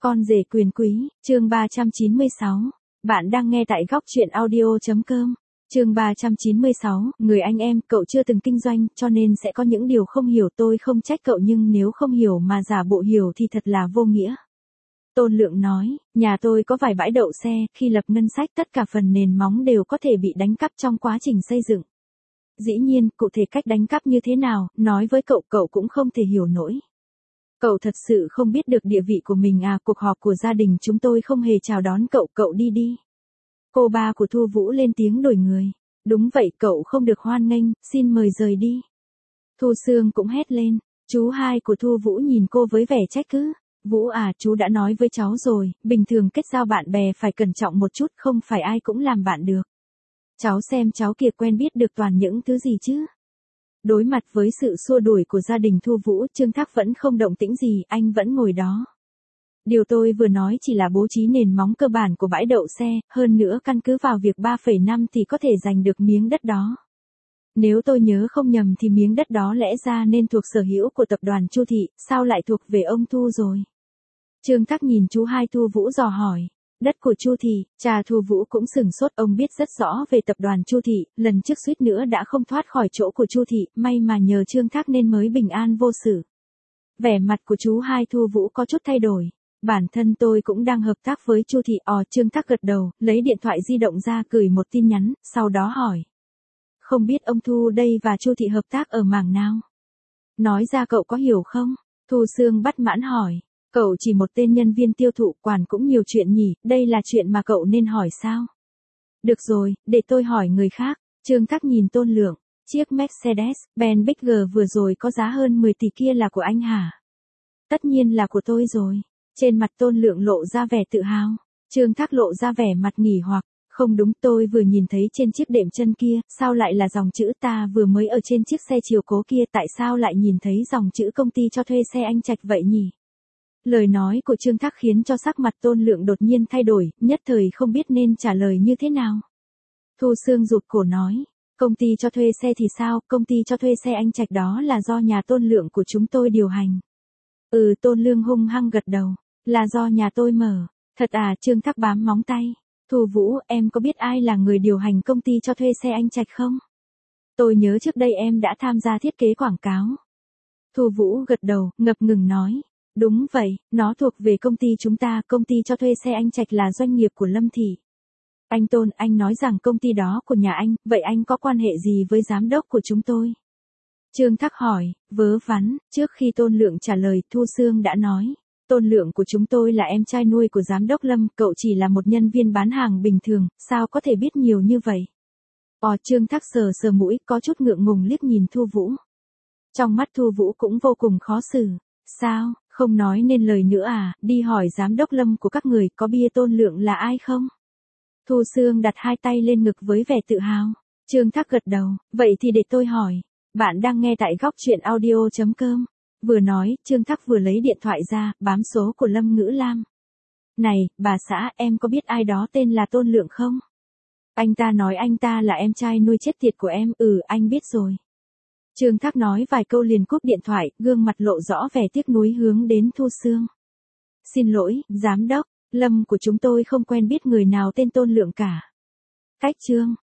Con rể quyền quý, chương 396. Bạn đang nghe tại góc truyện audio.com. Chương 396, người anh em, cậu chưa từng kinh doanh, cho nên sẽ có những điều không hiểu, tôi không trách cậu, nhưng nếu không hiểu mà giả bộ hiểu thì thật là vô nghĩa. Tôn Lượng nói, nhà tôi có vài bãi đậu xe, khi lập ngân sách tất cả phần nền móng đều có thể bị đánh cắp trong quá trình xây dựng. Dĩ nhiên, cụ thể cách đánh cắp như thế nào, nói với cậu, cậu cũng không thể hiểu nổi. Cậu thật sự không biết được địa vị của mình à, cuộc họp của gia đình chúng tôi không hề chào đón cậu, cậu đi đi. Cô ba của Thu Vũ lên tiếng đổi người. Đúng vậy, cậu không được hoan nghênh, xin mời rời đi. Thu Sương cũng hét lên. Chú hai của Thu Vũ nhìn cô với vẻ trách cứ. Vũ à, chú đã nói với cháu rồi, bình thường kết giao bạn bè phải cẩn trọng một chút, không phải ai cũng làm bạn được. Cháu xem cháu kia quen biết được toàn những thứ gì chứ. Đối mặt với sự xua đuổi của gia đình Thu Vũ, Trương Thác vẫn không động tĩnh gì, anh vẫn ngồi đó. Điều tôi vừa nói chỉ là bố trí nền móng cơ bản của bãi đậu xe, hơn nữa căn cứ vào việc 3,5 thì có thể giành được miếng đất đó. Nếu tôi nhớ không nhầm thì miếng đất đó lẽ ra nên thuộc sở hữu của tập đoàn Chu Thị, sao lại thuộc về ông Thu rồi? Trương Thác nhìn chú hai Thu Vũ dò hỏi. Đất của Chu Thị, cha Thu Vũ cũng sửng sốt, ông biết rất rõ về tập đoàn Chu Thị, lần trước suýt nữa đã không thoát khỏi chỗ của Chu Thị, may mà nhờ Trương Thác nên mới bình an vô sự. Vẻ mặt của chú hai Thu Vũ có chút thay đổi. Bản thân tôi cũng đang hợp tác với Chu Thị. Trương Thác gật đầu, lấy điện thoại di động ra gửi một tin nhắn, sau đó hỏi. Không biết ông Thu đây và Chu Thị hợp tác ở mảng nào? Nói ra cậu có hiểu không? Thu Sương bất mãn hỏi. Cậu chỉ một tên nhân viên tiêu thụ, quản cũng nhiều chuyện nhỉ, đây là chuyện mà cậu nên hỏi sao? Được rồi, để tôi hỏi người khác. Trương Thác nhìn Tôn Lượng. Chiếc Mercedes-Benz Bigger vừa rồi có giá hơn 10 tỷ kia là của anh hả? Tất nhiên là của tôi rồi. Trên mặt Tôn Lượng lộ ra vẻ tự hào. Trương Thác lộ ra vẻ mặt nghỉ hoặc. Không đúng, tôi vừa nhìn thấy trên chiếc đệm chân kia, sao lại là dòng chữ ta vừa mới ở trên chiếc xe chiều cố kia, tại sao lại nhìn thấy dòng chữ công ty cho thuê xe anh Trạch vậy nhỉ? Lời nói của Trương Thác khiến cho sắc mặt Tôn Lượng đột nhiên thay đổi, nhất thời không biết nên trả lời như thế nào. Thu Sương rụt cổ nói, công ty cho thuê xe thì sao, công ty cho thuê xe anh Trạch đó là do nhà Tôn Lượng của chúng tôi điều hành. Tôn Lương hung hăng gật đầu, là do nhà tôi mở. Thật à? Trương Thác bám móng tay. Thu Vũ, em có biết ai là người điều hành công ty cho thuê xe anh Trạch không? Tôi nhớ trước đây em đã tham gia thiết kế quảng cáo. Thu Vũ gật đầu, ngập ngừng nói. Đúng vậy, nó thuộc về công ty chúng ta, công ty cho thuê xe anh Trạch là doanh nghiệp của Lâm Thị. Anh Tôn, anh nói rằng công ty đó của nhà anh, vậy anh có quan hệ gì với giám đốc của chúng tôi? Trương Thác hỏi, vớ vẩn, trước khi Tôn Lượng trả lời, Thu Sương đã nói. Tôn Lượng của chúng tôi là em trai nuôi của giám đốc Lâm, cậu chỉ là một nhân viên bán hàng bình thường, sao có thể biết nhiều như vậy? Trương Thác sờ sờ mũi, có chút ngượng ngùng liếc nhìn Thu Vũ. Trong mắt Thu Vũ cũng vô cùng khó xử. Sao, không nói nên lời nữa à, đi hỏi giám đốc Lâm của các người có bia Tôn Lượng là ai không? Thu Sương đặt hai tay lên ngực với vẻ tự hào. Trương Thác gật đầu, vậy thì để tôi hỏi. Bạn đang nghe tại góc truyện audio.com. Vừa nói, Trương Thác vừa lấy điện thoại ra, bám số của Lâm Ngữ Lam. Này, bà xã, em có biết ai đó tên là Tôn Lượng không? Anh ta nói anh ta là em trai nuôi chết tiệt của em. Anh biết rồi. Trương Thác nói vài câu liền cúp điện thoại, gương mặt lộ rõ vẻ tiếc nuối hướng đến Thu Sương. Xin lỗi, giám đốc, Lâm của chúng tôi không quen biết người nào tên Tôn Lượng cả. Cách chương.